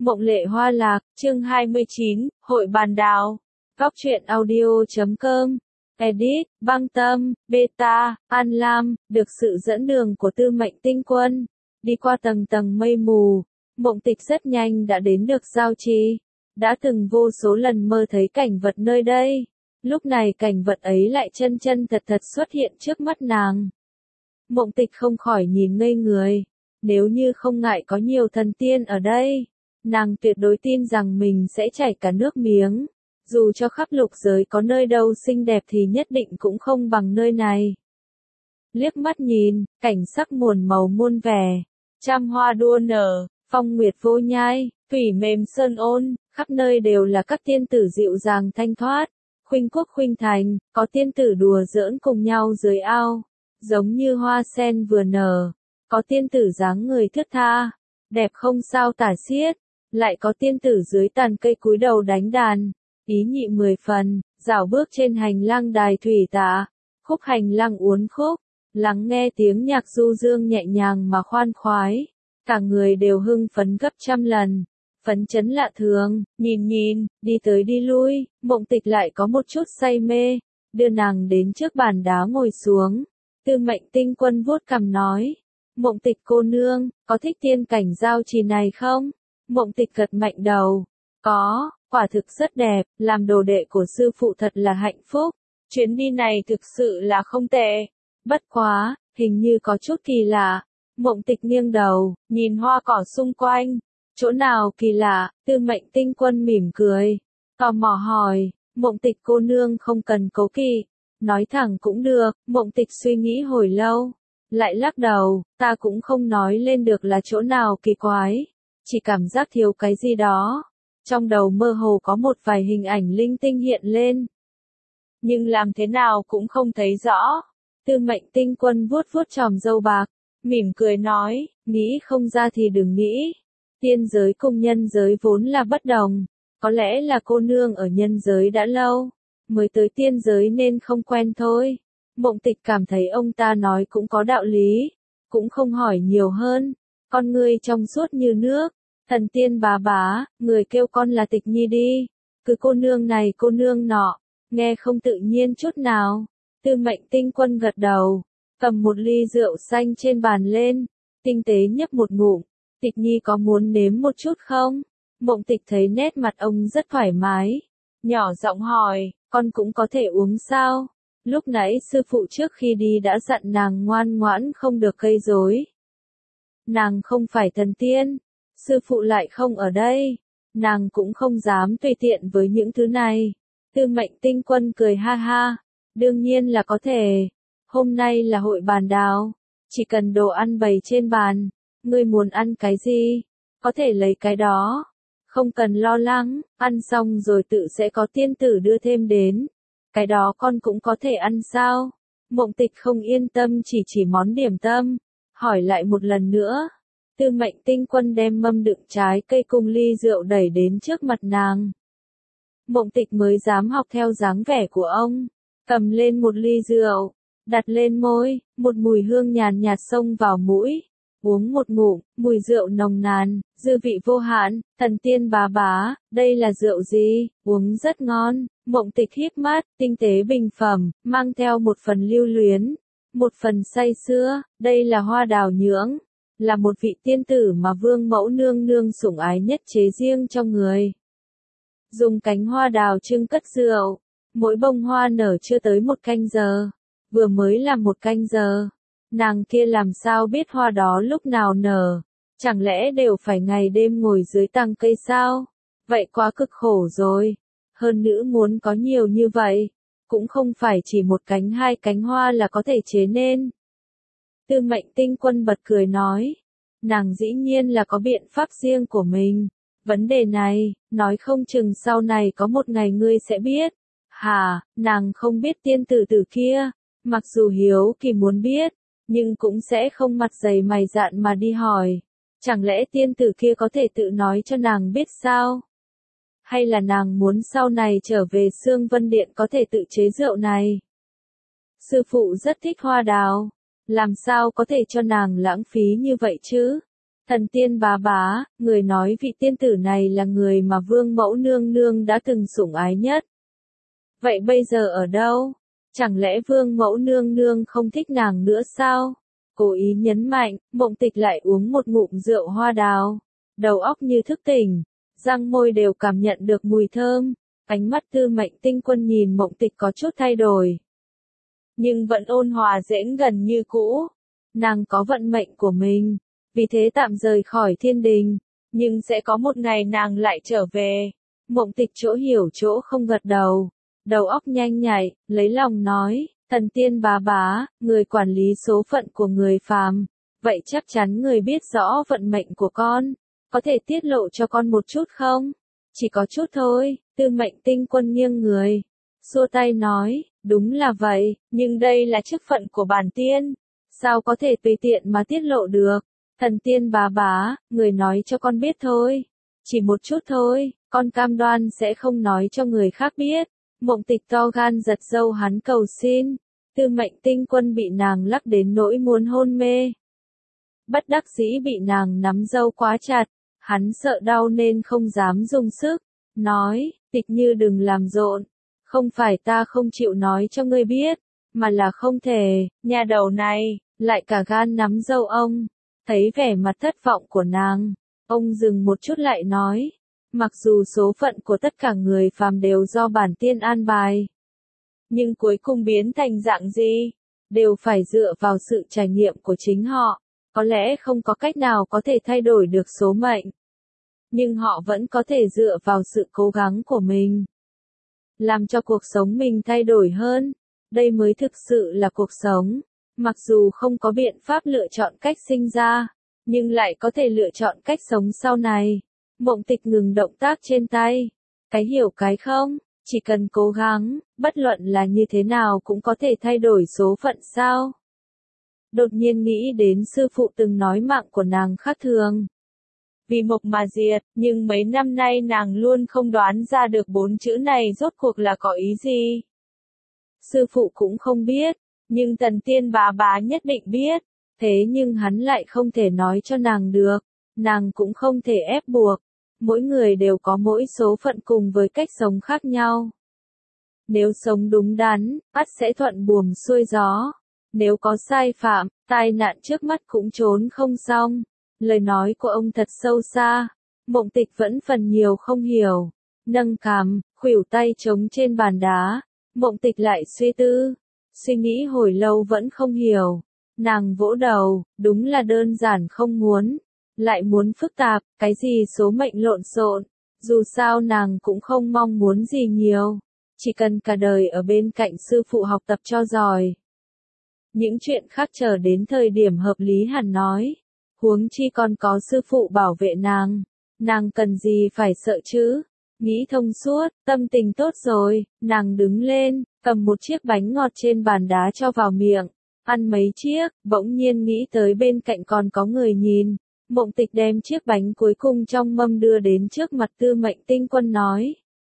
Mộng Lệ Hoa Lạc, chương 29, Hội Bàn Đào. Góc truyện audio.com. Edit, Băng Tâm, Beta, An Lam, được sự dẫn đường của Tư Mệnh Tinh Quân. Đi qua tầng tầng mây mù, Mộng Tịch rất nhanh đã đến được Giao Trì. Đã từng vô số lần mơ thấy cảnh vật nơi đây. Lúc này cảnh vật ấy lại chân chân thật thật xuất hiện trước mắt nàng. Mộng Tịch không khỏi nhìn ngây người. Nếu như không ngại có nhiều thần tiên ở đây, nàng tuyệt đối tin rằng mình sẽ chảy cả nước miếng. Dù cho khắp lục giới có nơi đâu xinh đẹp thì nhất định cũng không bằng nơi này. Liếc mắt nhìn, cảnh sắc muôn màu muôn vẻ. Trăm hoa đua nở, phong nguyệt vô nhai, thủy mềm sơn ôn, khắp nơi đều là các tiên tử dịu dàng thanh thoát. Khuynh quốc khuynh thành, có tiên tử đùa giỡn cùng nhau dưới ao. Giống như hoa sen vừa nở. Có tiên tử dáng người thướt tha, đẹp không sao tả xiết. Lại có tiên tử dưới tàn cây cúi đầu đánh đàn, ý nhị 10 phần, dạo bước trên hành lang đài thủy tạ, khúc hành lang uốn khúc, lắng nghe tiếng nhạc du dương nhẹ nhàng mà khoan khoái, cả người đều hưng phấn gấp trăm lần, phấn chấn lạ thường, nhìn, đi tới đi lui, Mộng Tịch lại có một chút say mê, đưa nàng đến trước bàn đá ngồi xuống, Tư Mệnh Tinh Quân vuốt cằm nói, Mộng Tịch cô nương, có thích tiên cảnh Giao Trì này không? Mộng Tịch gật mạnh đầu. Có, quả thực rất đẹp, làm đồ đệ của sư phụ thật là hạnh phúc. Chuyến đi này thực sự là không tệ. Bất quá, hình như có chút kỳ lạ. Mộng Tịch nghiêng đầu, nhìn hoa cỏ xung quanh. Chỗ nào kỳ lạ? Tư Mệnh Tinh Quân mỉm cười. Tò mò hỏi, Mộng Tịch cô nương không cần cố kỵ. Nói thẳng cũng được, Mộng Tịch suy nghĩ hồi lâu. Lại lắc đầu, ta cũng không nói lên được là chỗ nào kỳ quái. Chỉ cảm giác thiếu cái gì đó. Trong đầu mơ hồ có một vài hình ảnh linh tinh hiện lên. Nhưng làm thế nào cũng không thấy rõ. Tư Mệnh Tinh Quân vuốt vuốt chòm râu bạc, mỉm cười nói, nghĩ không ra thì đừng nghĩ. Tiên giới cùng nhân giới vốn là bất đồng. Có lẽ là cô nương ở nhân giới đã lâu, mới tới tiên giới nên không quen thôi. Mộng Tịch cảm thấy ông ta nói cũng có đạo lý, cũng không hỏi nhiều hơn. Con ngươi trong suốt như nước, thần tiên bá, người kêu con là Tịch Nhi đi. Cứ cô nương này cô nương nọ, nghe không tự nhiên chút nào. Tư Mệnh Tinh Quân gật đầu, cầm một ly rượu xanh trên bàn lên, tinh tế nhấp một ngụm. Tịch Nhi có muốn nếm một chút không? Mộng Tịch thấy nét mặt ông rất thoải mái, nhỏ giọng hỏi, con cũng có thể uống sao? Lúc nãy sư phụ trước khi đi đã dặn nàng ngoan ngoãn không được gây rối. Nàng không phải thần tiên, sư phụ lại không ở đây, nàng cũng không dám tùy tiện với những thứ này. Tư Mệnh Tinh Quân cười ha ha, đương nhiên là có thể. Hôm nay là hội bàn đào, chỉ cần đồ ăn bày trên bàn, ngươi muốn ăn cái gì, có thể lấy cái đó. Không cần lo lắng, ăn xong rồi tự sẽ có tiên tử đưa thêm đến. Cái đó con cũng có thể ăn sao? Mộng Tịch không yên tâm chỉ món điểm tâm, hỏi lại một lần nữa. Tư Mệnh Tinh Quân đem mâm đựng trái cây cùng ly rượu đẩy đến trước mặt nàng. Mộng Tịch mới dám học theo dáng vẻ của ông, cầm lên một ly rượu, đặt lên môi, một mùi hương nhàn nhạt xông vào mũi. Uống một ngụm, mùi rượu nồng nàn, dư vị vô hạn, thần tiên bá, đây là rượu gì, uống rất ngon. Mộng Tịch híp mắt, tinh tế bình phẩm, mang theo một phần lưu luyến, một phần say sưa, đây là hoa đào nhưỡng, là một vị tiên tử mà vương mẫu nương nương sủng ái nhất chế riêng trong người. Dùng cánh hoa đào trưng cất rượu, mỗi bông hoa nở chưa tới 1 canh giờ, vừa mới làm 1 canh giờ. Nàng kia làm sao biết hoa đó lúc nào nở, chẳng lẽ đều phải ngày đêm ngồi dưới tàng cây sao? Vậy quá cực khổ rồi. Hơn nữa muốn có nhiều như vậy, cũng không phải chỉ 1 cánh 2 cánh hoa là có thể chế nên. Tư Mệnh Tinh Quân bật cười nói, nàng dĩ nhiên là có biện pháp riêng của mình. Vấn đề này, nói không chừng sau này có một ngày ngươi sẽ biết. Hả, nàng không biết tiên tử tử kia, mặc dù hiếu kỳ muốn biết, nhưng cũng sẽ không mặt dày mày dạn mà đi hỏi. Chẳng lẽ tiên tử kia có thể tự nói cho nàng biết sao? Hay là nàng muốn sau này trở về Sương Vân Điện có thể tự chế rượu này? Sư phụ rất thích hoa đào, làm sao có thể cho nàng lãng phí như vậy chứ? Thần tiên bá, người nói vị tiên tử này là người mà vương mẫu nương nương đã từng sủng ái nhất. Vậy bây giờ ở đâu? Chẳng lẽ vương mẫu nương nương không thích nàng nữa sao? Cố ý nhấn mạnh, Mộng Tịch lại uống một ngụm rượu hoa đào. Đầu óc như thức tỉnh, răng môi đều cảm nhận được mùi thơm. Ánh mắt Tư Mệnh Tinh Quân nhìn Mộng Tịch có chút thay đổi, nhưng vẫn ôn hòa dễ gần như cũ. Nàng có vận mệnh của mình, vì thế tạm rời khỏi thiên đình, nhưng sẽ có một ngày nàng lại trở về. Mộng Tịch chỗ hiểu chỗ không gật đầu, đầu óc nhanh nhạy, lấy lòng nói, thần tiên bá, người quản lý số phận của người phàm, vậy chắc chắn người biết rõ vận mệnh của con, có thể tiết lộ cho con một chút không? Chỉ có chút thôi. Tư Mệnh Tinh Quân nghiêng người, xua tay nói, đúng là vậy, nhưng đây là chức phận của bản tiên, sao có thể tùy tiện mà tiết lộ được. Thần tiên bá, người nói cho con biết thôi, chỉ một chút thôi, con cam đoan sẽ không nói cho người khác biết. Mộng Tịch to gan giật râu hắn cầu xin, Tư Mệnh Tinh Quân bị nàng lắc đến nỗi muốn hôn mê. Bất đắc dĩ bị nàng nắm râu quá chặt, hắn sợ đau nên không dám dùng sức, nói, Tịch Như đừng làm rộn, không phải ta không chịu nói cho ngươi biết, mà là không thể. Nhà đầu này, lại cả gan nắm râu ông. Thấy vẻ mặt thất vọng của nàng, ông dừng một chút lại nói, mặc dù số phận của tất cả người phàm đều do bản tiên an bài, nhưng cuối cùng biến thành dạng gì, đều phải dựa vào sự trải nghiệm của chính họ. Có lẽ không có cách nào có thể thay đổi được số mệnh, nhưng họ vẫn có thể dựa vào sự cố gắng của mình, làm cho cuộc sống mình thay đổi hơn. Đây mới thực sự là cuộc sống. Mặc dù không có biện pháp lựa chọn cách sinh ra, nhưng lại có thể lựa chọn cách sống sau này. Mộng Tịch ngừng động tác trên tay. Cái hiểu cái không, chỉ cần cố gắng, bất luận là như thế nào cũng có thể thay đổi số phận sao. Đột nhiên nghĩ đến sư phụ từng nói mạng của nàng khác thường, vì mộc mà diệt, nhưng mấy năm nay nàng luôn không đoán ra được 4 chữ này rốt cuộc là có ý gì. Sư phụ cũng không biết, nhưng thần tiên bá nhất định biết, thế nhưng hắn lại không thể nói cho nàng được, nàng cũng không thể ép buộc, mỗi người đều có mỗi số phận cùng với cách sống khác nhau. Nếu sống đúng đắn, ắt sẽ thuận buồm xuôi gió, nếu có sai phạm, tai nạn trước mắt cũng trốn không xong. Lời nói của ông thật sâu xa, Mộng Tịch vẫn phần nhiều không hiểu, nâng cằm, khuỷu tay trống trên bàn đá, Mộng Tịch lại suy nghĩ hồi lâu vẫn không hiểu, nàng vỗ đầu, đúng là đơn giản không muốn, lại muốn phức tạp, cái gì số mệnh lộn xộn, dù sao nàng cũng không mong muốn gì nhiều, chỉ cần cả đời ở bên cạnh sư phụ học tập cho giỏi. Những chuyện khác chờ đến thời điểm hợp lý hẳn nói. Huống chi còn có sư phụ bảo vệ nàng cần gì phải sợ chứ? Nghĩ thông suốt, tâm tình tốt rồi, nàng đứng lên, cầm một chiếc bánh ngọt trên bàn đá cho vào miệng, ăn mấy chiếc, bỗng nhiên nghĩ tới bên cạnh còn có người nhìn. Mộng Tịch đem chiếc bánh cuối cùng trong mâm đưa đến trước mặt Tư Mệnh Tinh Quân nói.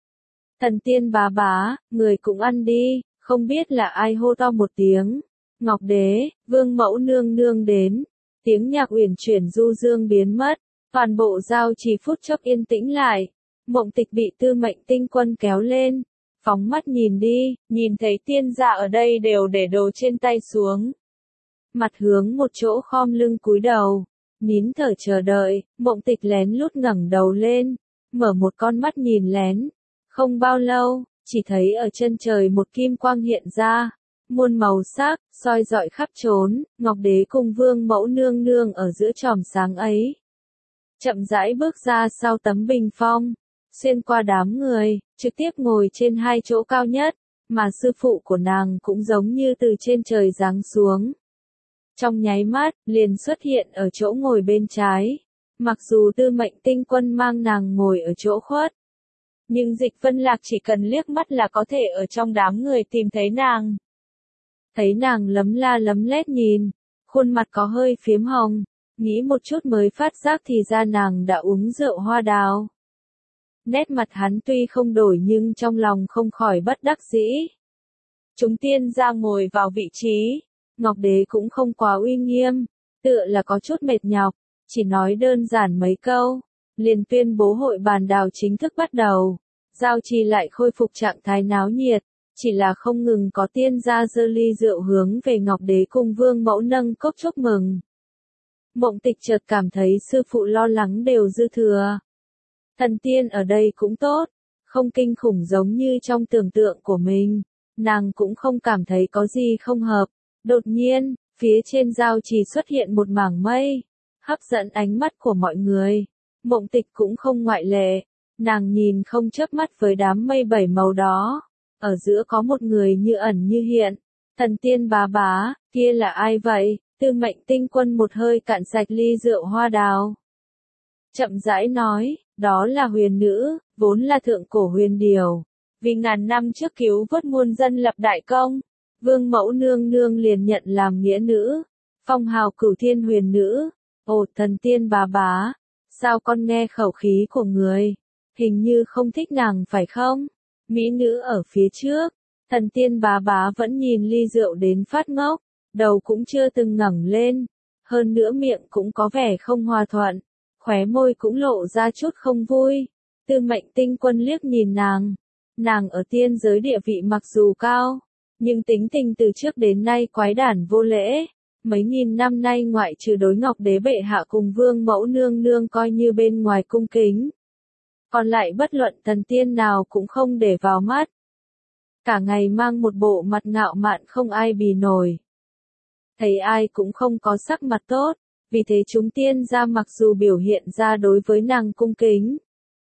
Thần tiên bá, người cũng ăn đi, không biết là ai hô to một tiếng. Ngọc Đế, Vương Mẫu nương nương đến. Tiếng nhạc uyển chuyển du dương biến mất, toàn bộ giao trì phút chốc yên tĩnh lại. Mộng Tịch bị Tư Mệnh Tinh Quân kéo lên, phóng mắt nhìn đi, nhìn thấy tiên gia ở đây đều để đồ trên tay xuống. Mặt hướng một chỗ khom lưng cúi đầu, nín thở chờ đợi. Mộng Tịch lén lút ngẩng đầu lên, mở một con mắt nhìn lén. Không bao lâu, chỉ thấy ở chân trời một kim quang hiện ra. Muôn màu sắc, soi rọi khắp chốn, Ngọc Đế cùng Vương Mẫu nương nương ở giữa chòm sáng ấy. Chậm rãi bước ra sau tấm bình phong, xuyên qua đám người, trực tiếp ngồi trên hai chỗ cao nhất, mà sư phụ của nàng cũng giống như từ trên trời giáng xuống. Trong nháy mắt, liền xuất hiện ở chỗ ngồi bên trái. Mặc dù Tư Mệnh Tinh Quân mang nàng ngồi ở chỗ khuất, nhưng Dịch Vân Lạc chỉ cần liếc mắt là có thể ở trong đám người tìm thấy nàng. Thấy nàng lấm la lấm lét nhìn, khuôn mặt có hơi phiếm hồng, nghĩ một chút mới phát giác thì ra nàng đã uống rượu hoa đào. Nét mặt hắn tuy không đổi nhưng trong lòng không khỏi bất đắc dĩ. Chúng tiên gia ngồi vào vị trí, Ngọc Đế cũng không quá uy nghiêm, tựa là có chút mệt nhọc, chỉ nói đơn giản mấy câu, liền tuyên bố hội bàn đào chính thức bắt đầu. Giao Trì lại khôi phục trạng thái náo nhiệt, chỉ là không ngừng có tiên gia giơ ly rượu hướng về Ngọc Đế cùng Vương Mẫu nâng cốc chúc mừng. Mộng Tịch chợt cảm thấy sư phụ lo lắng đều dư thừa. Thần tiên ở đây cũng tốt, không kinh khủng giống như trong tưởng tượng của mình, nàng cũng không cảm thấy có gì không hợp. Đột nhiên, phía trên Giao Trì xuất hiện một mảng mây, hấp dẫn ánh mắt của mọi người. Mộng Tịch cũng không ngoại lệ, nàng nhìn không chớp mắt với đám mây bảy màu đó. Ở giữa có một người như ẩn như hiện. Thần tiên bá bá, kia là ai vậy? Tư Mệnh Tinh Quân một hơi cạn sạch ly rượu hoa đào. Chậm rãi nói, đó là huyền nữ, vốn là thượng cổ huyền điều. Vì ngàn năm trước cứu vớt muôn dân lập đại công, Vương Mẫu nương nương liền nhận làm nghĩa nữ, phong hào Cửu Thiên huyền nữ. Ồ, thần tiên bá bá, sao con nghe khẩu khí của người, hình như không thích nàng phải không? Mỹ nữ ở phía trước, thần tiên bá bá vẫn nhìn ly rượu đến phát ngốc, đầu cũng chưa từng ngẩng lên, hơn nữa miệng cũng có vẻ không hòa thuận, khóe môi cũng lộ ra chút không vui. Tư Mệnh Tinh Quân liếc nhìn nàng ở tiên giới địa vị mặc dù cao, nhưng tính tình từ trước đến nay quái đản vô lễ, mấy nghìn năm nay ngoại trừ đối Ngọc Đế bệ hạ cùng Vương Mẫu nương nương coi như bên ngoài cung kính. Còn lại bất luận thần tiên nào cũng không để vào mắt. Cả ngày mang một bộ mặt ngạo mạn không ai bì nổi. Thấy ai cũng không có sắc mặt tốt, vì thế chúng tiên gia mặc dù biểu hiện ra đối với nàng cung kính,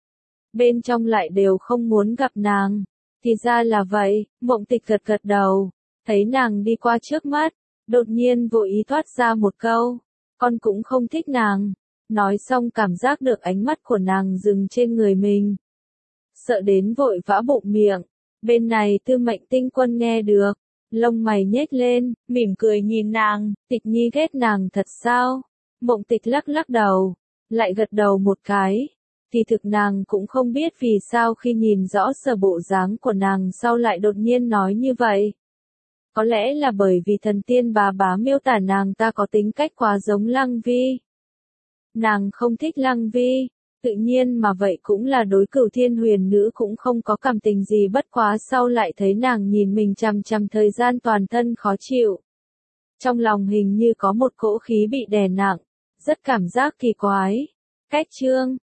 bên trong lại đều không muốn gặp nàng. Thì ra là vậy, Mộng Tịch gật gật đầu, thấy nàng đi qua trước mắt, đột nhiên vội ý thoát ra một câu, con cũng không thích nàng. Nói xong cảm giác được ánh mắt của nàng dừng trên người mình. Sợ đến vội vã bụng miệng. Bên này Tư Mệnh Tinh Quân nghe được, lông mày nhếch lên, mỉm cười nhìn nàng, Tịch Nhi ghét nàng thật sao? Mộng Tịch lắc lắc đầu, lại gật đầu một cái. Thì thực nàng cũng không biết vì sao khi nhìn rõ sở bộ dáng của nàng sau lại đột nhiên nói như vậy. Có lẽ là bởi vì thần tiên bá bá miêu tả nàng ta có tính cách quá giống Lăng Vi. Nàng không thích Lăng Vi, tự nhiên mà vậy cũng là đối Cửu Thiên huyền nữ cũng không có cảm tình gì, bất quá sau lại thấy nàng nhìn mình chằm chằm thời gian toàn thân khó chịu. Trong lòng hình như có một cỗ khí bị đè nặng, rất cảm giác kỳ quái. Cách chương